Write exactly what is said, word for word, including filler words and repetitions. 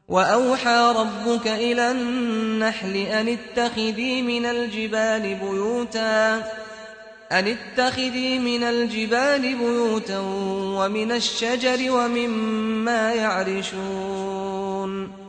وأوحى ربك إلى النحل أن اتخذي من الجبال بيوتا أن اتخذي من الجبال بيوتا ومن الشجر ومما يعرشون